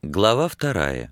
Глава 2.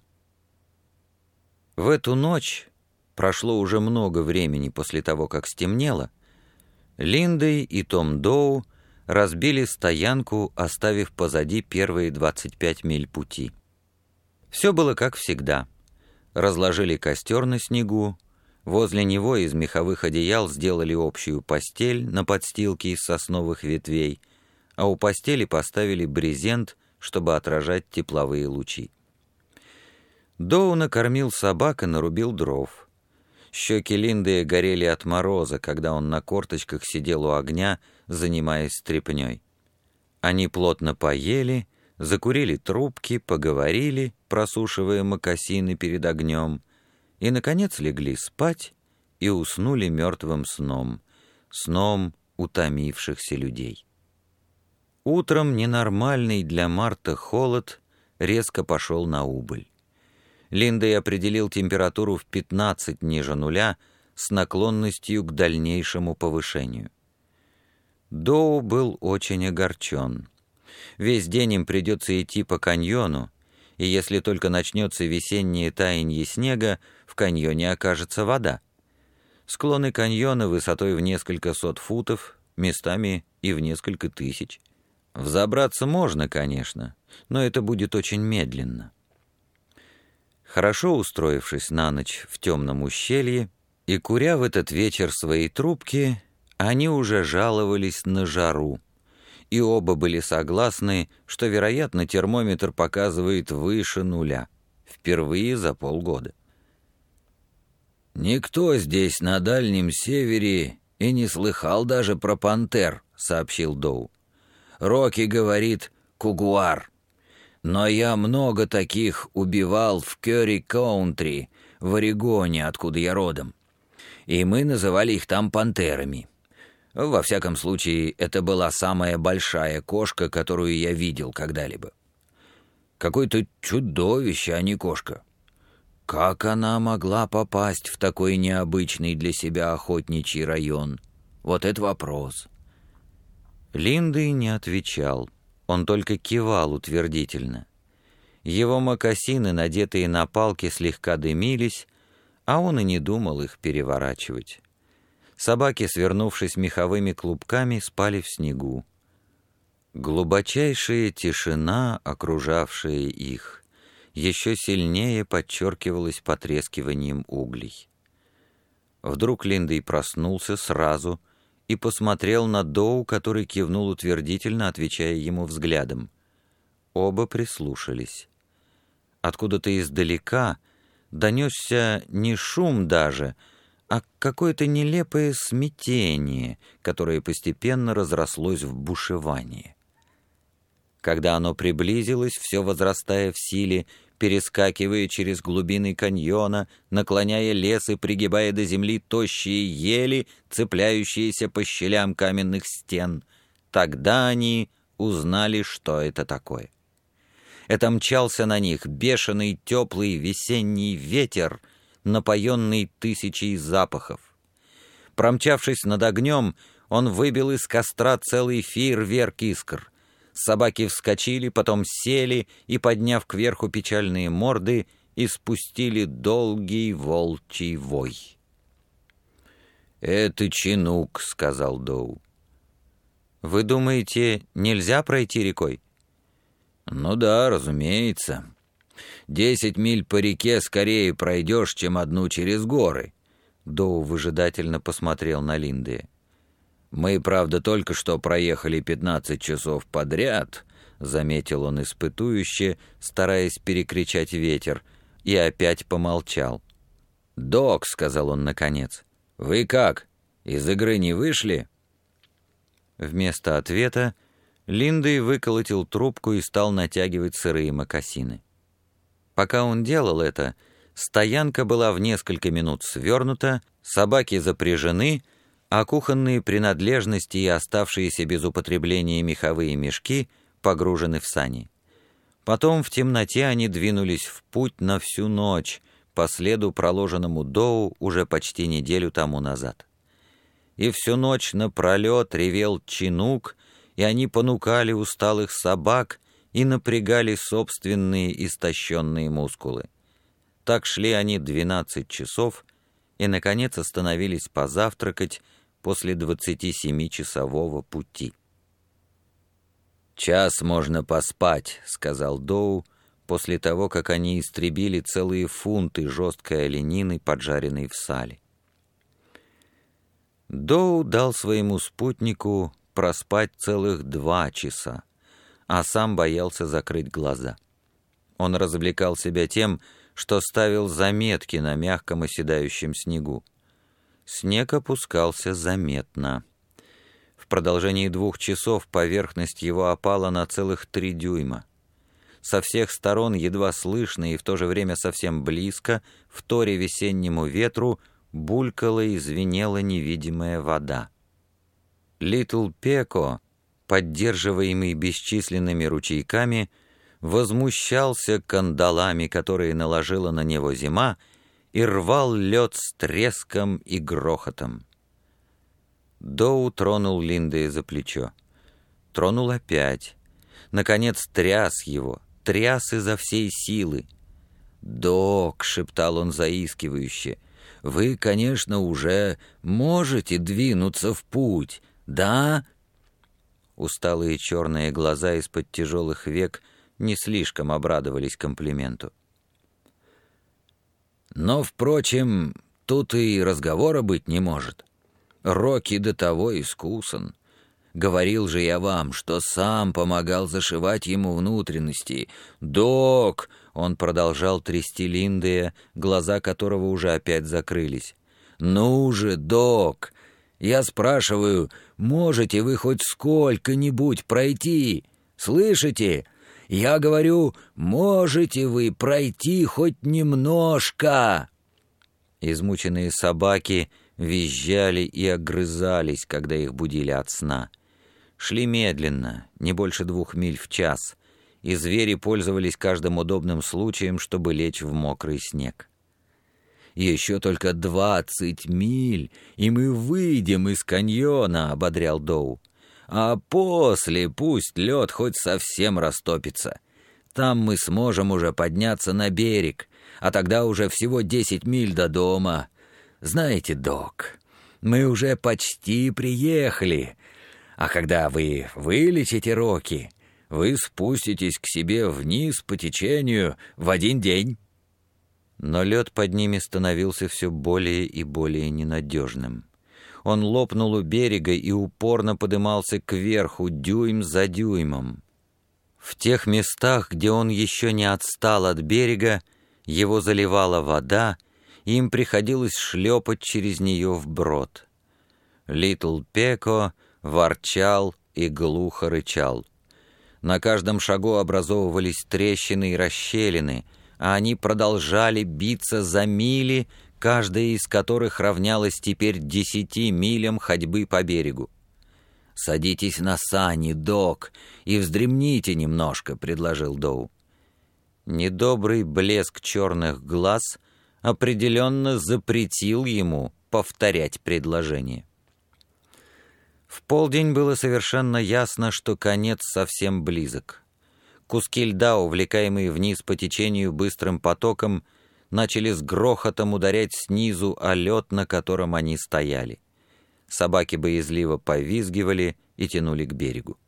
В эту ночь, прошло уже много времени после того, как стемнело, Линдей и Том Доу разбили стоянку, оставив позади первые 25 миль пути. Все было как всегда. Разложили костер на снегу, возле него из меховых одеял сделали общую постель на подстилке из сосновых ветвей, а у постели поставили брезент, чтобы отражать тепловые лучи. Доу накормил собак и нарубил дров. Щеки Линдея горели от мороза, когда он на корточках сидел у огня, занимаясь стряпней. Они плотно поели, закурили трубки, поговорили, просушивая мокасины перед огнем, и, наконец, легли спать и уснули мертвым сном, сном утомившихся людей. Утром ненормальный для марта холод резко пошел на убыль. Линдей определил температуру в 15 ниже нуля с наклонностью к дальнейшему повышению. Доу был очень огорчен. Весь день им придется идти по каньону, и если только начнется весеннее таяние снега, в каньоне окажется вода. Склоны каньона высотой в несколько сот футов, местами и в несколько тысяч. Взобраться можно, конечно, но это будет очень медленно. Хорошо устроившись на ночь в темном ущелье и куря в этот вечер свои трубки, они уже жаловались на жару, и оба были согласны, что, вероятно, термометр показывает выше нуля, впервые за полгода. «Никто здесь, на Дальнем Севере, и не слыхал даже про пантер», — сообщил Доу. «Рокки говорит «кугуар». Но я много таких убивал в Кёрри-Каунтри, в Орегоне, откуда я родом. И мы называли их там пантерами. Во всяком случае, это была самая большая кошка, которую я видел когда-либо. Какое-то чудовище, а не кошка. Как она могла попасть в такой необычный для себя охотничий район? Вот это вопрос». Линдей не отвечал. Он только кивал утвердительно. Его мокасины, надетые на палки, слегка дымились, а он и не думал их переворачивать. Собаки, свернувшись меховыми клубками, спали в снегу. Глубочайшая тишина, окружавшая их, еще сильнее подчеркивалась потрескиванием углей. Вдруг Линдей проснулся сразу и посмотрел на Доу, который кивнул утвердительно, отвечая ему взглядом. Оба прислушались. Откуда-то издалека донесся не шум даже, а какое-то нелепое смятение, которое постепенно разрослось в бушевание. Когда оно приблизилось, все возрастая в силе, перескакивая через глубины каньона, наклоняя лес и пригибая до земли тощие ели, цепляющиеся по щелям каменных стен, тогда они узнали, что это такое. Это мчался на них бешеный теплый весенний ветер, напоенный тысячей запахов. Промчавшись над огнем, он выбил из костра целый фейерверк искр. Собаки вскочили, потом сели и, подняв кверху печальные морды, испустили долгий волчий вой. «Это чинук», — сказал Доу. «Вы думаете, нельзя пройти рекой?» «Ну да, разумеется. 10 миль по реке скорее пройдешь, чем одну через горы». Доу выжидательно посмотрел на Линдея. «Мы, правда, только что проехали 15 часов подряд», — заметил он испытующе, стараясь перекричать ветер, и опять помолчал. «Док», — сказал он наконец, — «вы как, из игры не вышли?» Вместо ответа Линдей выколотил трубку и стал натягивать сырые мокасины. Пока он делал это, стоянка была в несколько минут свернута, собаки запряжены, а кухонные принадлежности и оставшиеся без употребления меховые мешки погружены в сани. Потом в темноте они двинулись в путь на всю ночь, по следу, проложенному Доу уже почти неделю тому назад. И всю ночь напролет ревел чинук, и они понукали усталых собак, и напрягали собственные истощенные мускулы. Так шли они 12 часов и, наконец, остановились позавтракать после 27-часового пути. «Час можно поспать», — сказал Доу, после того, как они истребили целые фунты жесткой оленины, поджаренной в сале. Доу дал своему спутнику проспать целых 2 часа, а сам боялся закрыть глаза. Он развлекал себя тем, что ставил заметки на мягком оседающем снегу. Снег опускался заметно. В продолжении 2 часов поверхность его опала на целых 3 дюйма. Со всех сторон, едва слышно и в то же время совсем близко, в торе весеннему ветру, булькала и звенела невидимая вода. Литл Пеко, поддерживаемый бесчисленными ручейками, возмущался кандалами, которые наложила на него зима, и рвал лед с треском и грохотом. Доу тронул Линдея за плечо. Тронул опять. Наконец тряс его, тряс изо всей силы. «Док», — шептал он заискивающе, — «вы, конечно, уже можете двинуться в путь, да?» Усталые черные глаза из-под тяжелых век не слишком обрадовались комплименту. «Но, впрочем, тут и разговора быть не может. Рокки до того искусан. Говорил же я вам, что сам помогал зашивать ему внутренности. Док!» Он продолжал трясти Линдея, глаза которого уже опять закрылись. «Ну же, док! Я спрашиваю, можете вы хоть сколько-нибудь пройти? Слышите? Я говорю, можете вы пройти хоть немножко?» Измученные собаки визжали и огрызались, когда их будили от сна. Шли медленно, не больше 2 миль в час, и звери пользовались каждым удобным случаем, чтобы лечь в мокрый снег. «Еще только 20 миль, и мы выйдем из каньона», — ободрял Доу. «А после пусть лед хоть совсем растопится. Там мы сможем уже подняться на берег, а тогда уже всего 10 миль до дома. Знаете, док, мы уже почти приехали, а когда вы вылечите Рокки, вы спуститесь к себе вниз по течению в 1 день». Но лед под ними становился все более и более ненадежным. Он лопнул у берега и упорно подымался кверху дюйм за дюймом. В тех местах, где он еще не отстал от берега, его заливала вода, и им приходилось шлепать через нее вброд. Литл Пеко ворчал и глухо рычал. На каждом шагу образовывались трещины и расщелины, а они продолжали биться за мили, каждая из которых равнялась теперь 10 милям ходьбы по берегу. «Садитесь на сани, док, и вздремните немножко», — предложил Доу. Недобрый блеск черных глаз определенно запретил ему повторять предложение. В полдень было совершенно ясно, что конец совсем близок. Куски льда, увлекаемые вниз по течению быстрым потоком, начали с грохотом ударять снизу о лед, на котором они стояли. Собаки боязливо повизгивали и тянули к берегу.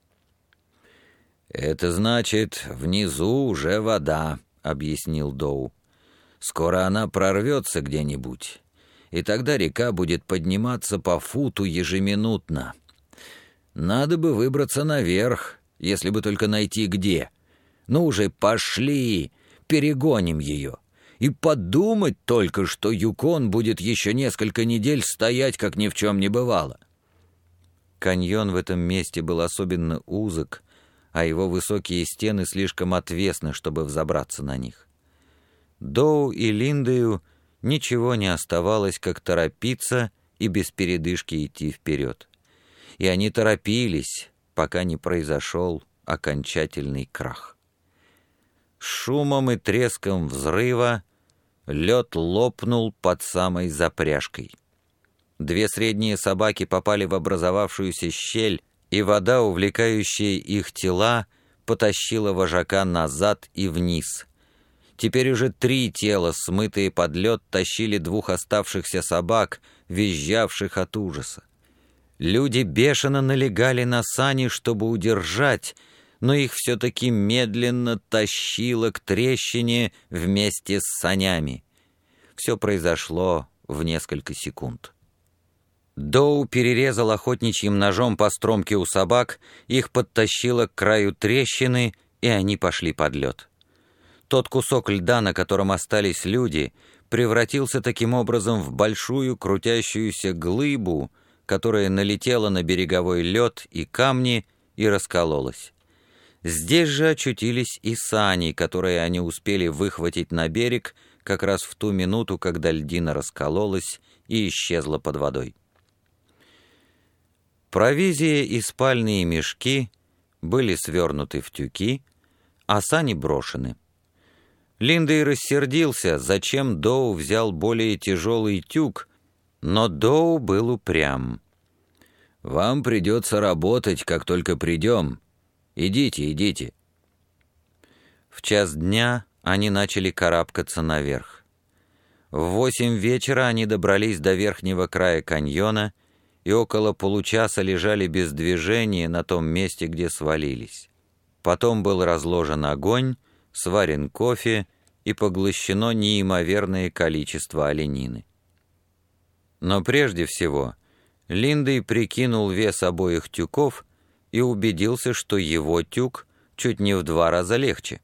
«Это значит, внизу уже вода», — объяснил Доу. «Скоро она прорвется где-нибудь, и тогда река будет подниматься по футу ежеминутно. Надо бы выбраться наверх, если бы только найти где. Ну уже пошли, перегоним ее. И подумать только, что Юкон будет еще несколько недель стоять, как ни в чем не бывало». Каньон в этом месте был особенно узок, а его высокие стены слишком отвесны, чтобы взобраться на них. Доу и Линдею ничего не оставалось, как торопиться и без передышки идти вперед. И они торопились, пока не произошел окончательный крах. С шумом и треском взрыва лед лопнул под самой запряжкой. 2 средние собаки попали в образовавшуюся щель, и вода, увлекающая их тела, потащила вожака назад и вниз. Теперь уже 3 тела, смытые под лед, тащили 2 оставшихся собак, визжавших от ужаса. Люди бешено налегали на сани, чтобы удержать, но их все-таки медленно тащило к трещине вместе с санями. Все произошло в несколько секунд. Доу перерезал охотничьим ножом по стромке у собак, их подтащило к краю трещины, и они пошли под лед. Тот кусок льда, на котором остались люди, превратился таким образом в большую крутящуюся глыбу, которая налетела на береговой лед и камни и раскололась. Здесь же очутились и сани, которые они успели выхватить на берег как раз в ту минуту, когда льдина раскололась и исчезла под водой. Провизия и спальные мешки были свернуты в тюки, а сани брошены. Линдей рассердился, зачем Доу взял более тяжелый тюк, но Доу был упрям. «Вам придется работать, как только придем. Идите, идите». В 1:00 дня они начали карабкаться наверх. В 8 вечера они добрались до верхнего края каньона и около получаса лежали без движения на том месте, где свалились. Потом был разложен огонь, сварен кофе и поглощено неимоверное количество оленины. Но прежде всего Линдей прикинул вес обоих тюков и убедился, что его тюк чуть не в 2 раза легче.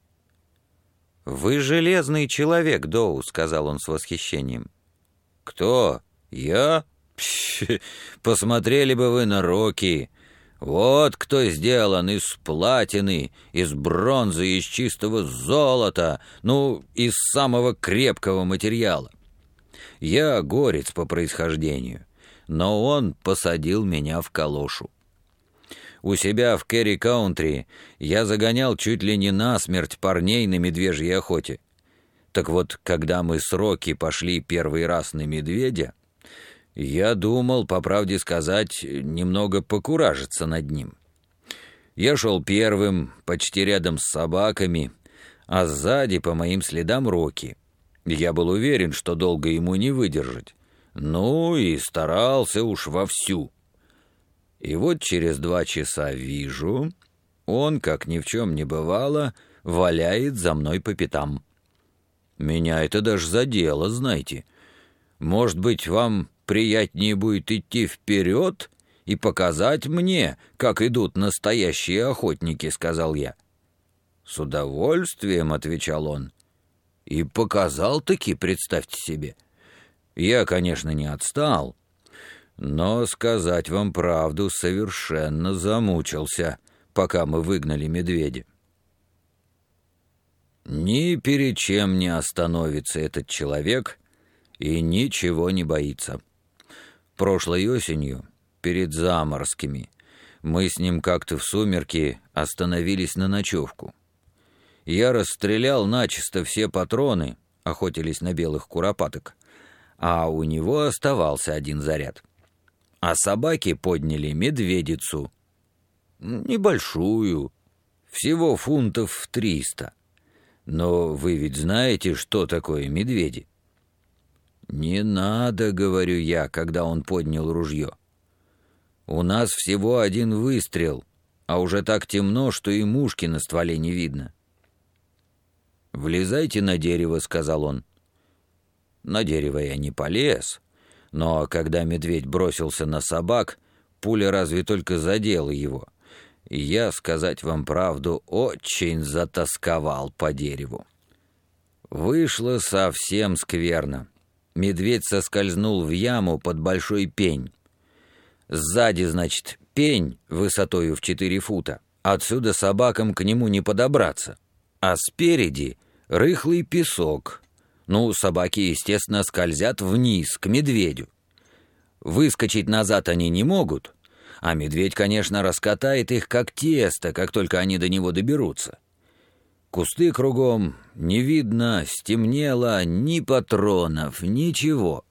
«Вы железный человек, Доу», — сказал он с восхищением. «Кто? Я? Пш, посмотрели бы вы на руки. Вот кто сделан из платины, из бронзы, из чистого золота, из самого крепкого материала. Я горец по происхождению, но он посадил меня в калошу. У себя в Керри-Каунтри я загонял чуть ли не насмерть парней на медвежьей охоте. Так вот, когда мы с Рокки пошли первый раз на медведя, я думал, по правде сказать, немного покуражиться над ним. Я шел первым, почти рядом с собаками, а сзади по моим следам Рокки. Я был уверен, что долго ему не выдержать. И старался уж вовсю. И вот через 2 часа вижу, он, как ни в чем не бывало, валяет за мной по пятам. Меня это даже задело, знаете. Может быть, вам приятнее будет идти вперед и показать мне, как идут настоящие охотники», — сказал я. «С удовольствием», — отвечал он. И показал-таки, представьте себе. Я, конечно, не отстал, но, сказать вам правду, совершенно замучился, пока мы выгнали медведя. Ни перед чем не остановится этот человек и ничего не боится. Прошлой осенью, перед заморозками, мы с ним как-то в сумерки остановились на ночевку. Я расстрелял начисто все патроны, охотились на белых куропаток, а у него оставался 1 заряд. А собаки подняли медведицу. Небольшую, всего фунтов 300. Но вы ведь знаете, что такое медведи? «Не надо», — говорю я, когда он поднял ружье. «У нас всего 1 выстрел, а уже так темно, что и мушки на стволе не видно». «Влезайте на дерево», — сказал он. На дерево я не полез, но когда медведь бросился на собак, пуля разве только задела его. И я, сказать вам правду, очень затосковал по дереву. Вышло совсем скверно. Медведь соскользнул в яму под большой пень. Сзади, значит, пень высотою в 4 фута. Отсюда собакам к нему не подобраться. А спереди рыхлый песок. Собаки, естественно, скользят вниз, к медведю. Выскочить назад они не могут, а медведь, конечно, раскатает их как тесто, как только они до него доберутся. Кусты кругом, не видно, стемнело, ни патронов, ничего.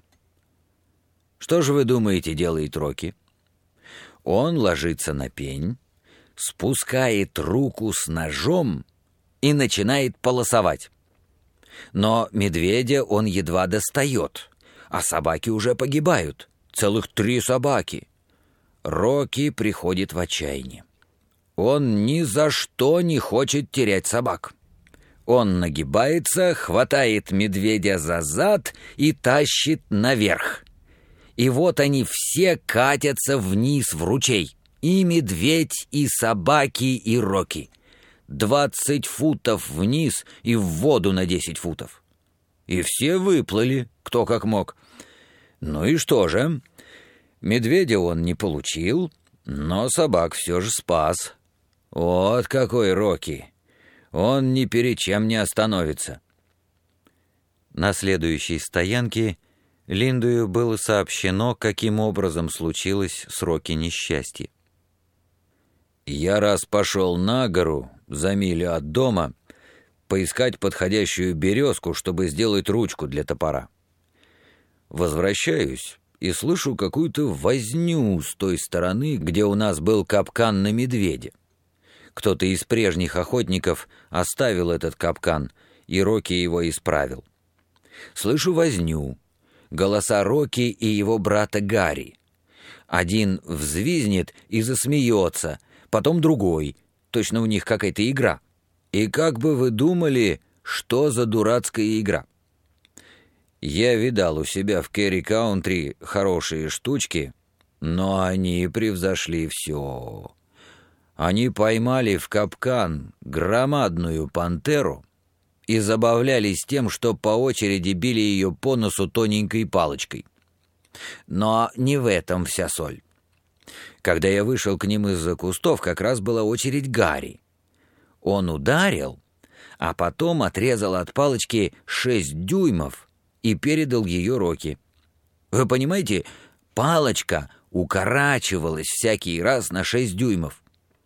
Что же вы думаете, делает Рокки? Он ложится на пень, спускает руку с ножом и начинает полосовать. Но медведя он едва достает, а собаки уже погибают. Целых 3 собаки. Рокки приходит в отчаяние. Он ни за что не хочет терять собак. Он нагибается, хватает медведя за зад и тащит наверх. И вот они все катятся вниз в ручей. И медведь, и собаки, и Рокки. 20 футов вниз и в воду на 10 футов. И все выплыли, кто как мог. Ну и что же? Медведя он не получил, но собак все же спас. Вот какой Рокки! Он ни перед чем не остановится. На следующей стоянке Линдою было сообщено, каким образом случилось с Рокки несчастье. «Я раз пошел на гору, за милю от дома, поискать подходящую березку, чтобы сделать ручку для топора. Возвращаюсь и слышу какую-то возню с той стороны, где у нас был капкан на медведя. Кто-то из прежних охотников оставил этот капкан, и Рокки его исправил. Слышу возню, голоса Рокки и его брата Гарри. Один взвизнет и засмеется, потом другой, точно у них какая-то игра. И как бы вы думали, что за дурацкая игра? Я видал у себя в Керри-Каунтри хорошие штучки, но они превзошли все. Они поймали в капкан громадную пантеру и забавлялись тем, что по очереди били ее по носу тоненькой палочкой. Но не в этом вся соль. Когда я вышел к ним из-за кустов, как раз была очередь Гарри. Он ударил, а потом отрезал от палочки 6 дюймов и передал ее Рокки. Вы понимаете, палочка укорачивалась всякий раз на 6 дюймов.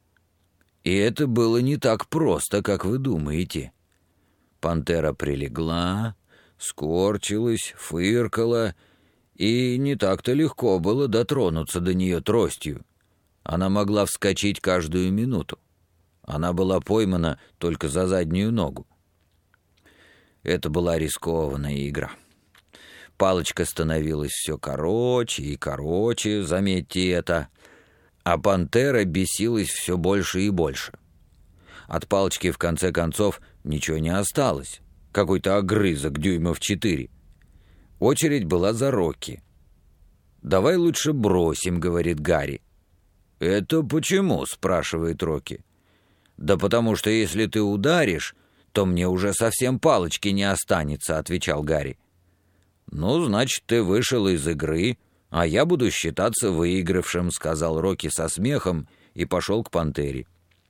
И это было не так просто, как вы думаете. Пантера прилегла, скорчилась, фыркала, и не так-то легко было дотронуться до нее тростью. Она могла вскочить каждую минуту. Она была поймана только за заднюю ногу. Это была рискованная игра. Палочка становилась все короче и короче, заметьте это, а пантера бесилась все больше и больше. От палочки, в конце концов, ничего не осталось. Какой-то огрызок дюймов 4. Очередь была за Рокки. «Давай лучше бросим», — говорит Гарри. «Это почему?» — спрашивает Рокки. «Да потому что если ты ударишь, то мне уже совсем палочки не останется», — отвечал Гарри. «Ну, значит, ты вышел из игры, а я буду считаться выигравшим», — сказал Рокки со смехом и пошел к пантере.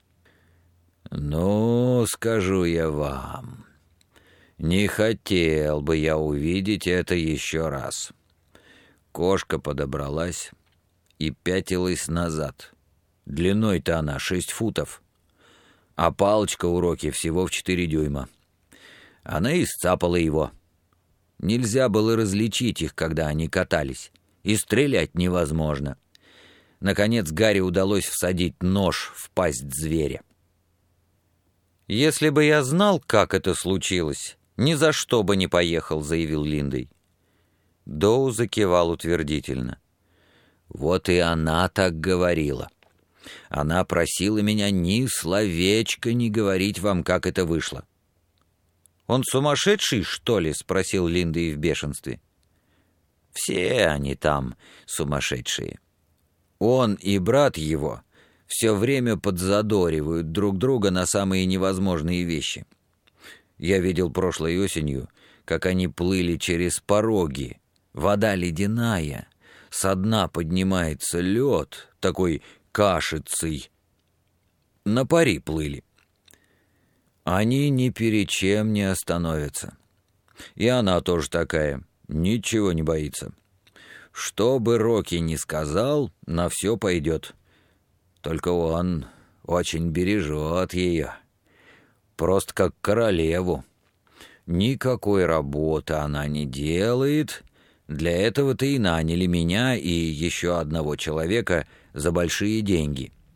«Ну, скажу я вам, не хотел бы я увидеть это еще раз». Кошка подобралась и пятилась назад. Длиной-то она 6 футов, а палочка у Рокки всего в 4 дюйма. Она и сцапала его. Нельзя было различить их, когда они катались, и стрелять невозможно. Наконец Гарри удалось всадить нож в пасть зверя. «Если бы я знал, как это случилось, ни за что бы не поехал», — заявил Линдей. Доу закивал утвердительно. «Вот и она так говорила. Она просила меня ни словечко не говорить вам, как это вышло». «Он сумасшедший, что ли?» — спросил Линдей в бешенстве. «Все они там сумасшедшие. Он и брат его все время подзадоривают друг друга на самые невозможные вещи. Я видел прошлой осенью, как они плыли через пороги. Вода ледяная, со дна поднимается лед, такой кашицей. На пари плыли. Они ни перед чем не остановятся. И она тоже такая, ничего не боится. Что бы Рокки ни сказал, на все пойдет. Только он очень бережет ее. Просто как королеву. Никакой работы она не делает. Для этого-то и наняли меня и еще одного человека за большие деньги.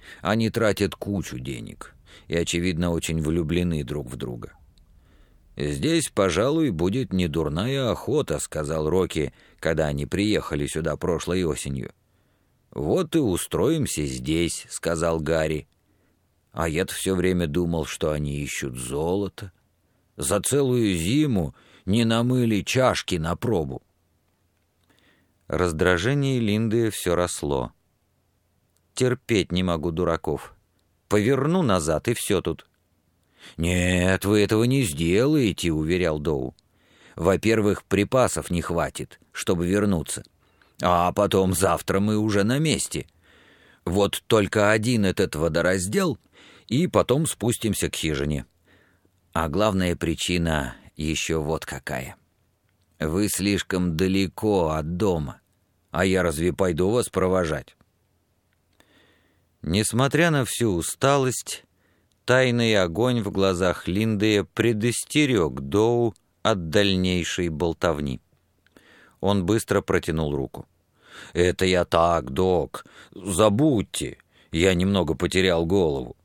Они тратят кучу денег и, очевидно, очень влюблены друг в друга. «Здесь, пожалуй, будет недурная охота», — сказал Рокки, когда они приехали сюда прошлой осенью. «Вот и устроимся здесь», — сказал Гарри. «А я-то все время думал, что они ищут золото. За целую зиму не намыли чашки на пробу». Раздражение Линды все росло. «Терпеть не могу дураков. Поверну назад, и все тут». «Нет, вы этого не сделаете», — уверял Доу. «Во-первых, припасов не хватит, чтобы вернуться. А потом завтра мы уже на месте. Вот только один этот водораздел, и потом спустимся к хижине. А главная причина еще вот какая. Вы слишком далеко от дома, а я разве пойду вас провожать?» Несмотря на всю усталость, тайный огонь в глазах Линдея предостерег Доу от дальнейшей болтовни. Он быстро протянул руку. «Это я так, док. Забудьте. Я немного потерял голову.